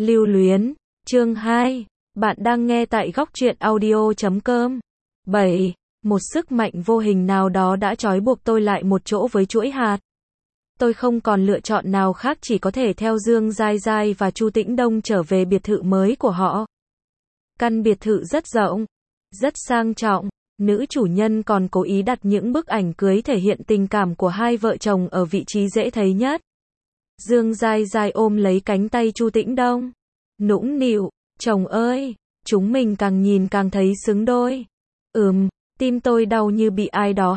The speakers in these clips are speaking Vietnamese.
Lưu luyến, chương 2. Bạn đang nghe tại góc truyện audio.com. 7. Một sức mạnh vô hình nào đó đã trói buộc tôi lại một chỗ với chuỗi hạt. Tôi không còn lựa chọn nào khác, chỉ có thể theo Dương Giai Giai và Chu Tĩnh Đông trở về biệt thự mới của họ. Căn biệt thự rất rộng, rất sang trọng. Nữ chủ nhân còn cố ý đặt những bức ảnh cưới thể hiện tình cảm của hai vợ chồng ở vị trí dễ thấy nhất. Dương Giai Giai ôm lấy cánh tay Chu Tĩnh Đông, nũng nịu, chồng ơi, chúng mình càng nhìn càng thấy xứng đôi. Tim tôi đau như bị ai đó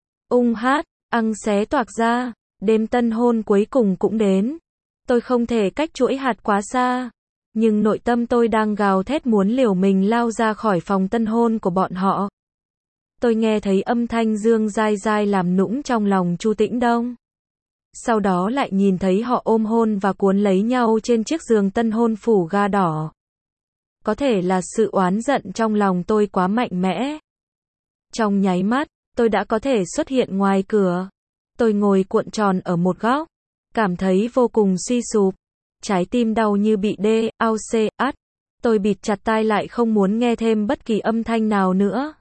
ăng xé toạc ra. Đêm tân hôn cuối cùng cũng đến. Tôi không thể cách chuỗi hạt quá xa, nhưng nội tâm tôi đang gào thét muốn liều mình lao ra khỏi phòng tân hôn của bọn họ. Tôi nghe thấy âm thanh Dương Giai Giai làm nũng trong lòng Chu Tĩnh Đông. Sau đó lại nhìn thấy họ ôm hôn và cuốn lấy nhau trên chiếc giường tân hôn phủ ga đỏ. Có thể là sự oán giận trong lòng tôi quá mạnh mẽ. Trong nháy mắt, tôi đã có thể xuất hiện ngoài cửa. Tôi ngồi cuộn tròn ở một góc, cảm thấy vô cùng suy sụp. Trái tim đau như bị át. Tôi bịt chặt tai lại, không muốn nghe thêm bất kỳ âm thanh nào nữa.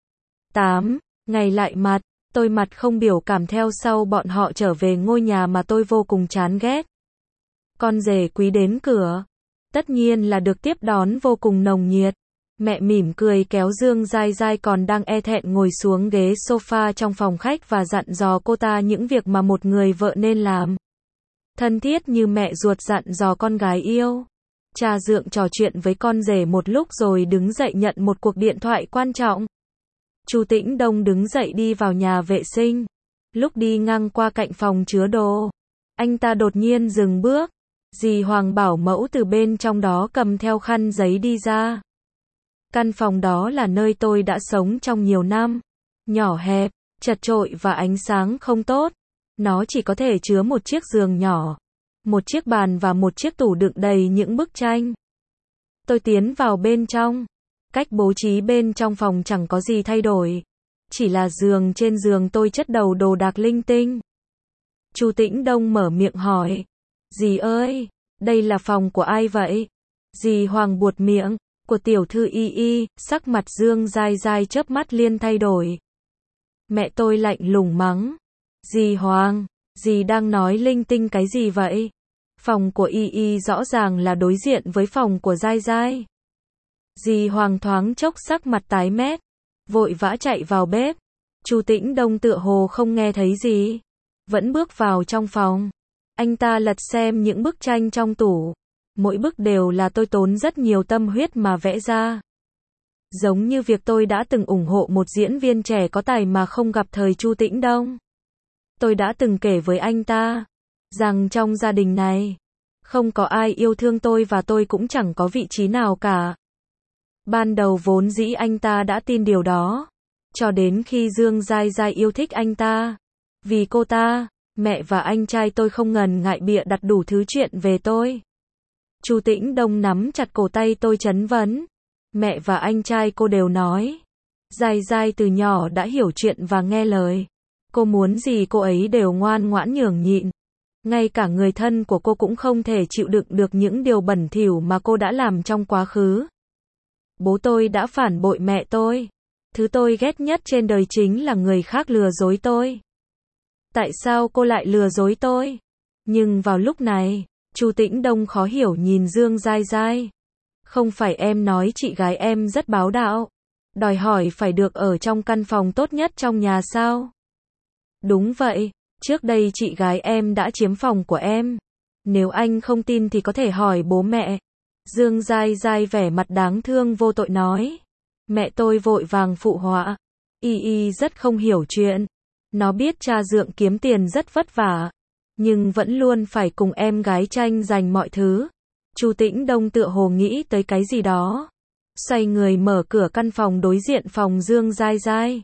8. Ngày lại mặt, tôi mặt không biểu cảm theo sau bọn họ trở về ngôi nhà mà tôi vô cùng chán ghét. Con rể quý đến cửa, tất nhiên là được tiếp đón vô cùng nồng nhiệt. Mẹ mỉm cười kéo Dương Giai Giai còn đang e thẹn ngồi xuống ghế sofa trong phòng khách và dặn dò cô ta những việc mà một người vợ nên làm. Thân thiết như mẹ ruột dặn dò con gái yêu. Cha dượng trò chuyện với con rể một lúc rồi đứng dậy nhận một cuộc điện thoại quan trọng. Chu Tĩnh Đông đứng dậy đi vào nhà vệ sinh. Lúc đi ngang qua cạnh phòng chứa đồ, anh ta đột nhiên dừng bước. Dì Hoàng bảo mẫu từ bên trong đó cầm theo khăn giấy đi ra. Căn phòng đó là nơi tôi đã sống trong nhiều năm. Nhỏ hẹp, chật chội và ánh sáng không tốt. Nó chỉ có thể chứa một chiếc giường nhỏ, một chiếc bàn và một chiếc tủ đựng đầy những bức tranh. Tôi tiến vào bên trong. Cách bố trí bên trong phòng chẳng có gì thay đổi. Chỉ là trên giường tôi chất đầy đồ đạc linh tinh. Chu Tĩnh Đông mở miệng hỏi. Dì ơi, đây là phòng của ai vậy? Dì Hoàng buột miệng. Của tiểu thư Y. Sắc mặt Dương Giai Giai chớp mắt liền thay đổi. Mẹ tôi lạnh lùng mắng. Dì Hoàng, dì đang nói linh tinh cái gì vậy? Phòng của Y rõ ràng là đối diện với phòng của Giai Giai. Dì Hoàng thoáng chốc sắc mặt tái mét, vội vã chạy vào bếp. Chu Tĩnh Đông tựa hồ không nghe thấy gì, vẫn bước vào trong phòng. Anh ta lật xem những bức tranh trong tủ. Mỗi bức đều là tôi tốn rất nhiều tâm huyết mà vẽ ra. Giống như việc tôi đã từng ủng hộ một diễn viên trẻ có tài mà không gặp thời Chu Tĩnh Đông. Tôi đã từng kể với anh ta rằng trong gia đình này không có ai yêu thương tôi và tôi cũng chẳng có vị trí nào cả. Ban đầu vốn dĩ anh ta đã tin điều đó, cho đến khi Dương Giai Giai yêu thích anh ta. Vì cô ta, mẹ và anh trai tôi không ngần ngại bịa đặt đủ thứ chuyện về tôi. Chu Tĩnh Đông nắm chặt cổ tay tôi trấn vấn. Mẹ và anh trai cô đều nói, Giai Giai từ nhỏ đã hiểu chuyện và nghe lời. Cô muốn gì cô ấy đều ngoan ngoãn nhường nhịn. Ngay cả người thân của cô cũng không thể chịu đựng được những điều bẩn thỉu mà cô đã làm trong quá khứ. Bố tôi đã phản bội mẹ tôi. Thứ tôi ghét nhất trên đời chính là người khác lừa dối tôi. Tại sao cô lại lừa dối tôi? Nhưng vào lúc này, Chu Tĩnh Đông khó hiểu nhìn Dương Giai Giai. Không phải em nói chị gái em rất bá đạo, đòi hỏi phải được ở trong căn phòng tốt nhất trong nhà sao? Đúng vậy, trước đây chị gái em đã chiếm phòng của em. Nếu anh không tin thì có thể hỏi bố mẹ. Dương Giai Giai vẻ mặt đáng thương vô tội nói. Mẹ tôi vội vàng phụ họa. Y rất không hiểu chuyện. Nó biết cha dượng kiếm tiền rất vất vả, nhưng vẫn luôn phải cùng em gái tranh giành mọi thứ. Chu Tĩnh Đông tựa hồ nghĩ tới cái gì đó, xoay người mở cửa căn phòng đối diện phòng Dương Giai Giai.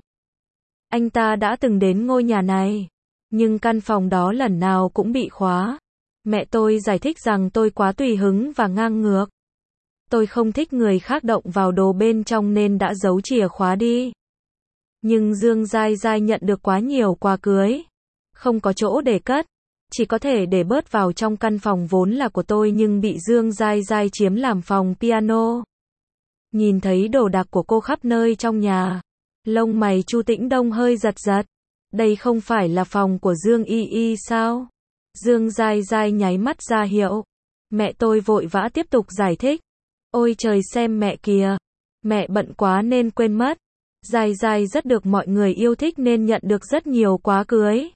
Anh ta đã từng đến ngôi nhà này, nhưng căn phòng đó lần nào cũng bị khóa. Mẹ tôi giải thích rằng tôi quá tùy hứng và ngang ngược. Tôi không thích người khác động vào đồ bên trong nên đã giấu chìa khóa đi. Nhưng Dương Giai Giai nhận được quá nhiều quà cưới, không có chỗ để cất. chỉ có thể để bớt vào trong căn phòng vốn là của tôi nhưng bị Dương Giai Giai chiếm làm phòng piano. Nhìn thấy đồ đạc của cô khắp nơi trong nhà, lông mày Chu Tĩnh Đông hơi giật giật. Đây không phải là phòng của Dương Y Y sao? Dương Giai Giai nháy mắt ra hiệu. Mẹ tôi vội vã tiếp tục giải thích. Ôi trời xem mẹ kìa. Mẹ bận quá nên quên mất. Giai Giai rất được mọi người yêu thích nên nhận được rất nhiều quà cưới.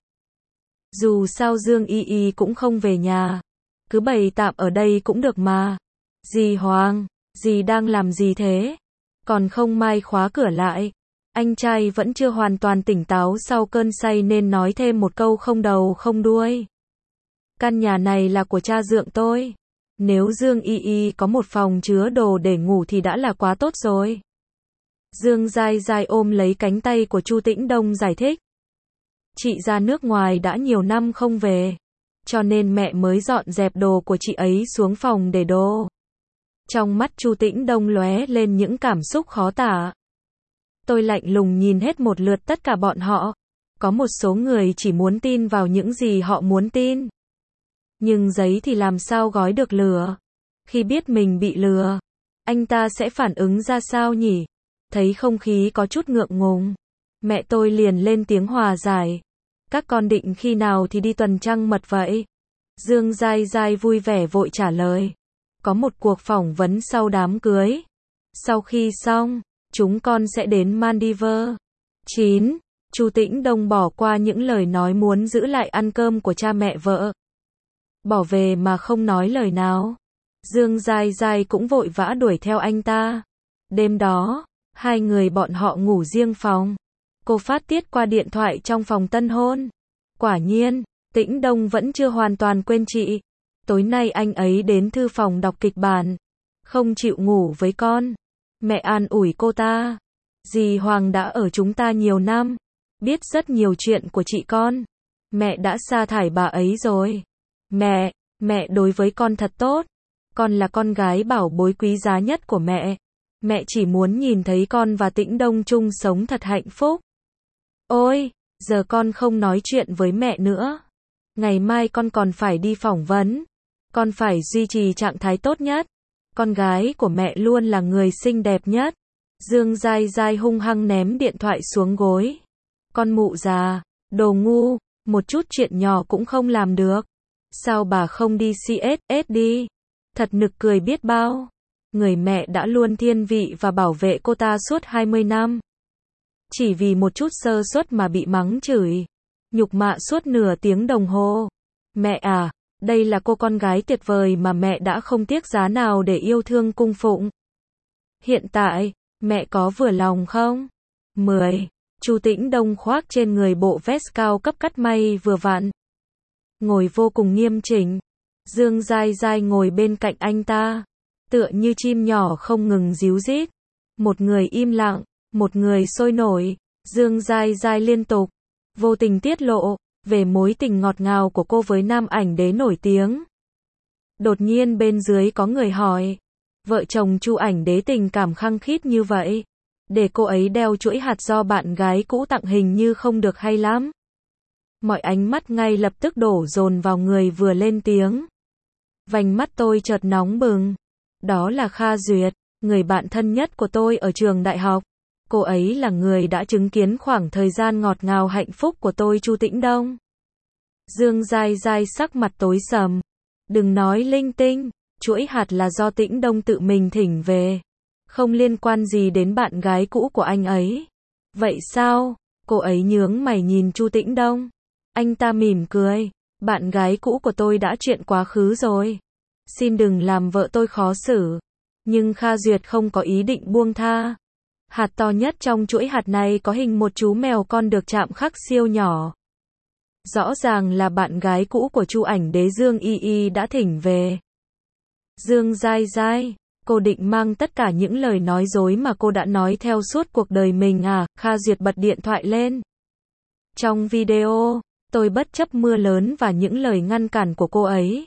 Dù sao Dương Y Y cũng không về nhà. Cứ bày tạm ở đây cũng được mà. Dì Hoàng, dì đang làm gì thế? Còn không mai khóa cửa lại. Anh trai vẫn chưa hoàn toàn tỉnh táo sau cơn say nên nói thêm một câu không đầu không đuôi. Căn nhà này là của cha dượng tôi. Nếu Dương Y Y có một phòng chứa đồ để ngủ thì đã là quá tốt rồi. Dương Giai Giai ôm lấy cánh tay của Chu Tĩnh Đông giải thích. Chị ra nước ngoài đã nhiều năm không về, cho nên mẹ mới dọn dẹp đồ của chị ấy xuống phòng để đồ. Trong mắt Chu Tĩnh Đông lóe lên những cảm xúc khó tả. Tôi lạnh lùng nhìn hết một lượt tất cả bọn họ. Có một số người chỉ muốn tin vào những gì họ muốn tin. Nhưng giấy thì làm sao gói được lửa? Khi biết mình bị lừa, anh ta sẽ phản ứng ra sao nhỉ? Thấy không khí có chút ngượng ngùng, mẹ tôi liền lên tiếng hòa giải. Các con định khi nào thì đi tuần trăng mật vậy? Dương Giai Giai vui vẻ vội trả lời. Có một cuộc phỏng vấn sau đám cưới. Sau khi xong, chúng con sẽ đến Maldives. 9. Chu Tĩnh Đông bỏ qua những lời nói muốn giữ lại ăn cơm của cha mẹ vợ. Bỏ về mà không nói lời nào. Dương Giai Giai cũng vội vã đuổi theo anh ta. Đêm đó, hai người bọn họ ngủ riêng phòng. Cô phát tiết qua điện thoại trong phòng tân hôn. Quả nhiên, Tĩnh Đông vẫn chưa hoàn toàn quên chị. Tối nay anh ấy đến thư phòng đọc kịch bản. Không chịu ngủ với con. Mẹ an ủi cô ta. Dì Hoàng đã ở chúng ta nhiều năm. Biết rất nhiều chuyện của chị con. Mẹ đã sa thải bà ấy rồi. Mẹ đối với con thật tốt. Con là con gái bảo bối quý giá nhất của mẹ. Mẹ chỉ muốn nhìn thấy con và Tĩnh Đông chung sống thật hạnh phúc. Ôi, giờ con không nói chuyện với mẹ nữa. Ngày mai con còn phải đi phỏng vấn. Con phải duy trì trạng thái tốt nhất. Con gái của mẹ luôn là người xinh đẹp nhất. Dương Giai Giai hung hăng ném điện thoại xuống gối. Con mụ già, đồ ngu, một chút chuyện nhỏ cũng không làm được. Sao bà không đi CSS đi? Thật nực cười biết bao. Người mẹ đã luôn thiên vị và bảo vệ cô ta suốt 20 năm. Chỉ vì một chút sơ suất mà bị mắng chửi. Nhục mạ suốt nửa tiếng đồng hồ. Mẹ à, đây là cô con gái tuyệt vời mà mẹ đã không tiếc giá nào để yêu thương cung phụng. Hiện tại, mẹ có vừa lòng không? 10. Chu Tĩnh Đông khoác trên người bộ vest cao cấp cắt may vừa vặn. Ngồi vô cùng nghiêm chỉnh. Dương Giai Giai ngồi bên cạnh anh ta. Tựa như chim nhỏ không ngừng ríu rít. Một người im lặng, một người sôi nổi. Dương Giai Giai liên tục, vô tình tiết lộ, về mối tình ngọt ngào của cô với nam ảnh đế nổi tiếng. Đột nhiên bên dưới có người hỏi. Vợ chồng Chu ảnh đế tình cảm khăng khít như vậy. Để cô ấy đeo chuỗi hạt do bạn gái cũ tặng hình như không được hay lắm. Mọi ánh mắt ngay lập tức đổ dồn vào người vừa lên tiếng. Vành mắt tôi chợt nóng bừng. Đó là Kha Duyệt, người bạn thân nhất của tôi ở trường đại học. Cô ấy là người đã chứng kiến khoảng thời gian ngọt ngào hạnh phúc của tôi Chu Tĩnh Đông. Dương Giai Giai sắc mặt tối sầm. Đừng nói linh tinh, chuỗi hạt là do Tĩnh Đông tự mình thỉnh về. Không liên quan gì đến bạn gái cũ của anh ấy. Vậy sao? Cô ấy nhướng mày nhìn Chu Tĩnh Đông. Anh ta mỉm cười. Bạn gái cũ của tôi đã chuyện quá khứ rồi. Xin đừng làm vợ tôi khó xử. Nhưng Kha Duyệt không có ý định buông tha. Hạt to nhất trong chuỗi hạt này có hình một chú mèo con được chạm khắc siêu nhỏ. Rõ ràng là bạn gái cũ của Chu ảnh đế Dương Y Y đã thỉnh về. Dương Giai Giai, cô định mang tất cả những lời nói dối mà cô đã nói theo suốt cuộc đời mình à? Kha Duyệt bật điện thoại lên. Trong video, tôi bất chấp mưa lớn và những lời ngăn cản của cô ấy.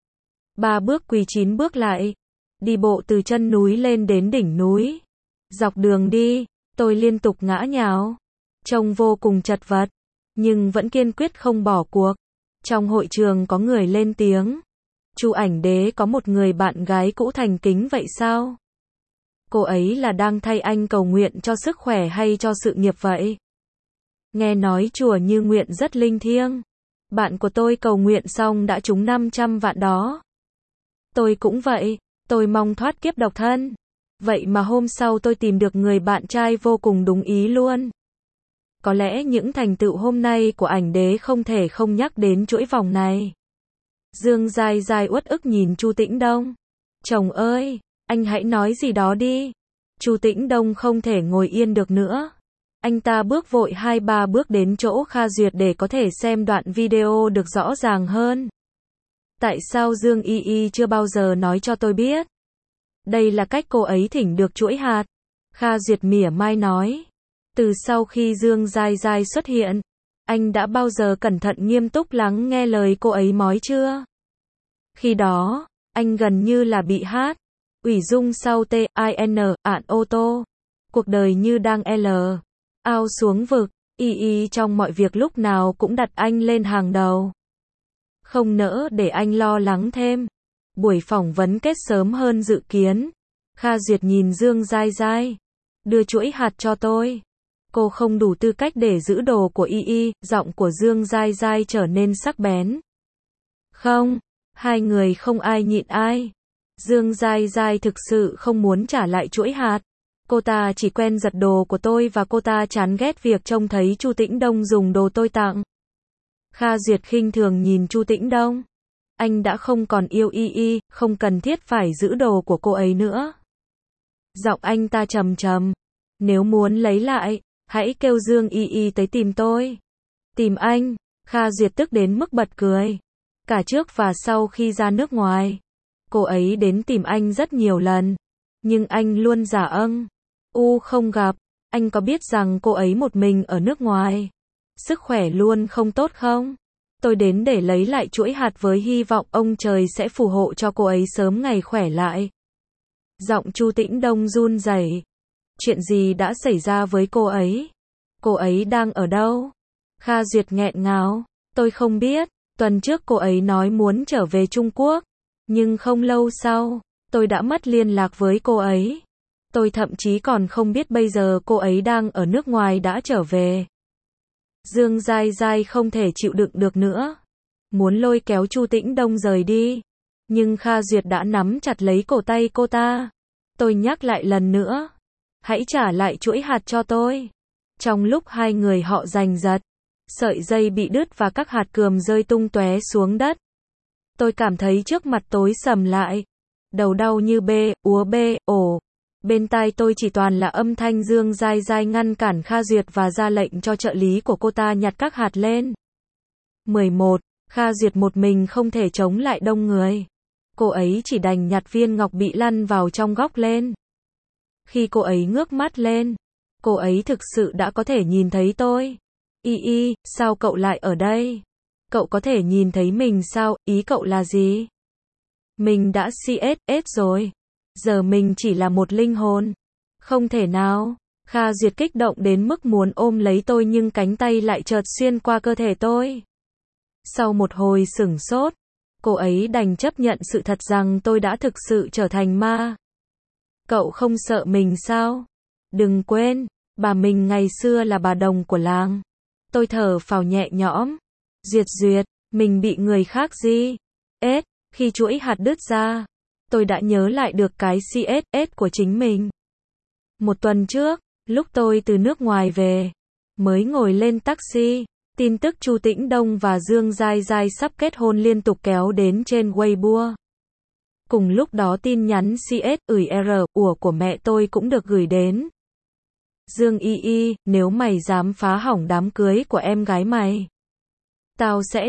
3 bước quỳ 9 bước lại. Đi bộ từ chân núi lên đến đỉnh núi. Dọc đường đi, tôi liên tục ngã nhào. Trông vô cùng chật vật. Nhưng vẫn kiên quyết không bỏ cuộc. Trong hội trường có người lên tiếng. Chu ảnh đế có một người bạn gái cũ thành kính vậy sao? Cô ấy là đang thay anh cầu nguyện cho sức khỏe hay cho sự nghiệp vậy? Nghe nói chùa Như Nguyện rất linh thiêng. Bạn của tôi cầu nguyện xong đã trúng 500 vạn đó. Tôi cũng vậy, tôi mong thoát kiếp độc thân. Vậy mà hôm sau tôi tìm được người bạn trai vô cùng đúng ý luôn. Có lẽ những thành tựu hôm nay của ảnh đế không thể không nhắc đến chuỗi vòng này. Dương Giai Giai uất ức nhìn Chu Tĩnh Đông. Chồng ơi, anh hãy nói gì đó đi. Chu Tĩnh Đông không thể ngồi yên được nữa. Anh ta bước vội 2-3 bước đến chỗ Kha Duyệt để có thể xem đoạn video được rõ ràng hơn. Tại sao Dương Y Y chưa bao giờ nói cho tôi biết? Đây là cách cô ấy thỉnh được chuỗi hạt. Kha Duyệt mỉa mai nói. Từ sau khi Dương Giai Giai xuất hiện, anh đã bao giờ cẩn thận nghiêm túc lắng nghe lời cô ấy nói chưa? Khi đó, anh gần như là bị hát. Ủy dung sau T.I.N. ạn ô tô. Cuộc đời như đang L. Ao xuống vực. Y Y trong mọi việc lúc nào cũng đặt anh lên hàng đầu. Không nỡ để anh lo lắng thêm. Buổi phỏng vấn kết sớm hơn dự kiến. Kha Duyệt nhìn Dương Giai Giai. Đưa chuỗi hạt cho tôi. Cô không đủ tư cách để giữ đồ của Y Y. Giọng của Dương Giai Giai trở nên sắc bén. Không, hai người không ai nhịn ai. Dương Giai Giai thực sự không muốn trả lại chuỗi hạt. Cô ta chỉ quen giật đồ của tôi và cô ta chán ghét việc trông thấy Chu Tĩnh Đông dùng đồ tôi tặng. Kha Duyệt khinh thường nhìn Chu Tĩnh Đông. Anh đã không còn yêu Y Y, không cần thiết phải giữ đồ của cô ấy nữa. Giọng anh ta trầm trầm. Nếu muốn lấy lại, hãy kêu Dương Y Y tới tìm tôi. Tìm anh? Kha Duyệt tức đến mức bật cười. Cả trước và sau khi ra nước ngoài, cô ấy đến tìm anh rất nhiều lần. Nhưng anh luôn giả không gặp. Anh có biết rằng cô ấy một mình ở nước ngoài? Sức khỏe luôn không tốt không? Tôi đến để lấy lại chuỗi hạt với hy vọng ông trời sẽ phù hộ cho cô ấy sớm ngày khỏe lại. Giọng Chu Tĩnh Đông run rẩy. Chuyện gì đã xảy ra với cô ấy? Cô ấy đang ở đâu? Kha Duyệt nghẹn ngào. Tôi không biết. Tuần trước cô ấy nói muốn trở về Trung Quốc. Nhưng không lâu sau, tôi đã mất liên lạc với cô ấy. Tôi thậm chí còn không biết bây giờ cô ấy đang ở nước ngoài đã trở về. Dương Giai Giai không thể chịu đựng được nữa. Muốn lôi kéo Chu Tĩnh Đông rời đi. Nhưng Kha Duyệt đã nắm chặt lấy cổ tay cô ta. Tôi nhắc lại lần nữa. Hãy trả lại chuỗi hạt cho tôi. Trong lúc hai người họ giành giật, sợi dây bị đứt và các hạt cườm rơi tung tóe xuống đất. Tôi cảm thấy trước mặt tối sầm lại. Đầu đau như ổ. Bên tai tôi chỉ toàn là âm thanh Dương Giai Giai ngăn cản Kha Duyệt và ra lệnh cho trợ lý của cô ta nhặt các hạt lên. 11. Kha Duyệt một mình không thể chống lại đông người. Cô ấy chỉ đành nhặt viên ngọc bị lăn vào trong góc lên. Khi cô ấy ngước mắt lên, cô ấy thực sự đã có thể nhìn thấy tôi. Y Y, sao cậu lại ở đây? Cậu có thể nhìn thấy mình sao? Ý cậu là gì? Mình đã CSS rồi. Giờ mình chỉ là một linh hồn. Không thể nào. Kha Duyệt kích động đến mức muốn ôm lấy tôi nhưng cánh tay lại chợt xuyên qua cơ thể tôi. Sau một hồi sửng sốt, cô ấy đành chấp nhận sự thật rằng tôi đã thực sự trở thành ma. Cậu không sợ mình sao? Đừng quên, bà mình ngày xưa là bà đồng của làng. Tôi thở phào nhẹ nhõm. Duyệt, mình bị người khác gì? Khi chuỗi hạt đứt ra, tôi đã nhớ lại được cái CSS của chính mình. Một tuần trước, lúc tôi từ nước ngoài về, mới ngồi lên taxi, tin tức Chu Tĩnh Đông và Dương Giai Giai sắp kết hôn liên tục kéo đến trên Weibo. Cùng lúc đó tin nhắn của mẹ tôi cũng được gửi đến. Dương Y Y, nếu mày dám phá hỏng đám cưới của em gái mày, tao sẽ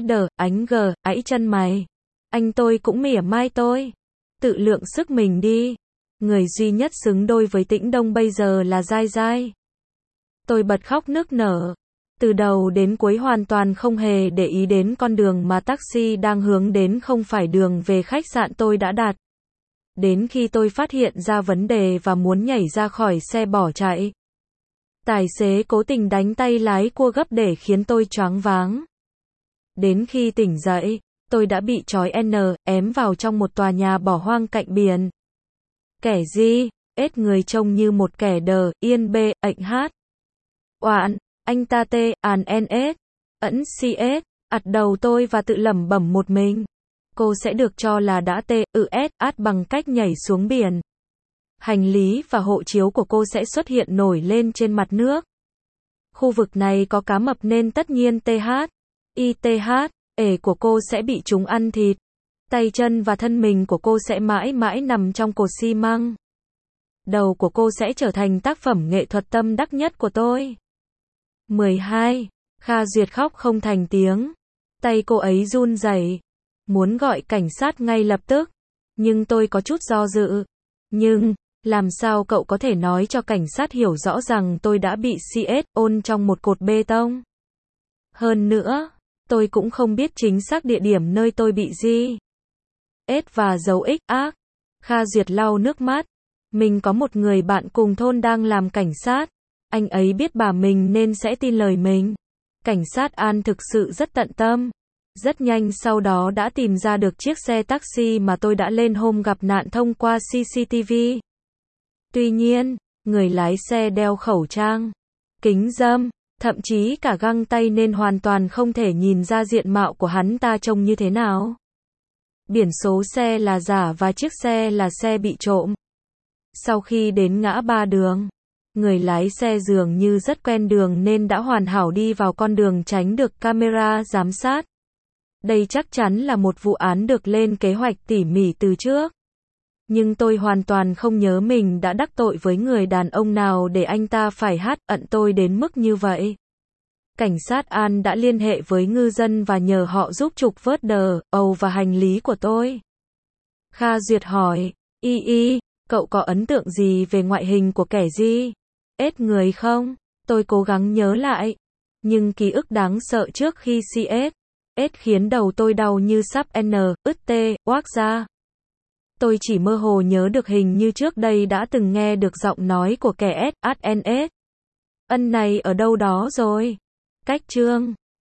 ẫy chân mày. Anh tôi cũng mỉa mai tôi. Tự lượng sức mình đi. Người duy nhất xứng đôi với Tĩnh Đông bây giờ là Giai Giai. Tôi bật khóc nức nở. Từ đầu đến cuối hoàn toàn không hề để ý đến con đường mà taxi đang hướng đến không phải đường về khách sạn tôi đã đặt. Đến khi tôi phát hiện ra vấn đề và muốn nhảy ra khỏi xe bỏ chạy, tài xế cố tình đánh tay lái cua gấp để khiến tôi choáng váng. Đến khi tỉnh dậy, tôi đã bị trói ém vào trong một tòa nhà bỏ hoang cạnh biển. Kẻ gì? Ết người trông như một kẻ đờ, yên bê, ệnh hát. Oạn, anh ta tê, ẩn ặt đầu tôi và tự lẩm bẩm một mình. Cô sẽ được cho là đã bằng cách nhảy xuống biển. Hành lý và hộ chiếu của cô sẽ xuất hiện nổi lên trên mặt nước. Khu vực này có cá mập nên tất nhiên ể của cô sẽ bị chúng ăn thịt. Tay chân và thân mình của cô sẽ mãi mãi nằm trong cột xi măng. Đầu của cô sẽ trở thành tác phẩm nghệ thuật tâm đắc nhất của tôi. 12. Kha Duyệt khóc không thành tiếng. Tay cô ấy run rẩy, muốn gọi cảnh sát ngay lập tức. Nhưng tôi có chút do dự. Nhưng, làm sao cậu có thể nói cho cảnh sát hiểu rõ rằng tôi đã bị ôn trong một cột bê tông? Hơn nữa, tôi cũng không biết chính xác địa điểm nơi tôi bị và dấu ác. Kha Duyệt lau nước mắt. Mình có một người bạn cùng thôn đang làm cảnh sát. Anh ấy biết bà mình nên sẽ tin lời mình. Cảnh sát An thực sự rất tận tâm. Rất nhanh sau đó đã tìm ra được chiếc xe taxi mà tôi đã lên hôm gặp nạn thông qua CCTV. Tuy nhiên, người lái xe đeo khẩu trang, kính râm, thậm chí cả găng tay nên hoàn toàn không thể nhìn ra diện mạo của hắn ta trông như thế nào. Biển số xe là giả và chiếc xe là xe bị trộm. Sau khi đến ngã ba đường, người lái xe dường như rất quen đường nên đã hoàn hảo đi vào con đường tránh được camera giám sát. Đây chắc chắn là một vụ án được lên kế hoạch tỉ mỉ từ trước. Nhưng tôi hoàn toàn không nhớ mình đã đắc tội với người đàn ông nào để anh ta phải ận tôi đến mức như vậy. Cảnh sát An đã liên hệ với ngư dân và nhờ họ giúp trục vớt và hành lý của tôi. Kha Duyệt hỏi, cậu có ấn tượng gì về ngoại hình của kẻ người không? Tôi cố gắng nhớ lại. Nhưng ký ức đáng sợ trước khi khiến đầu tôi đau như sắp oác ra. Tôi chỉ mơ hồ nhớ được hình như trước đây đã từng nghe được giọng nói của kẻ ân này ở đâu đó rồi. Cách chương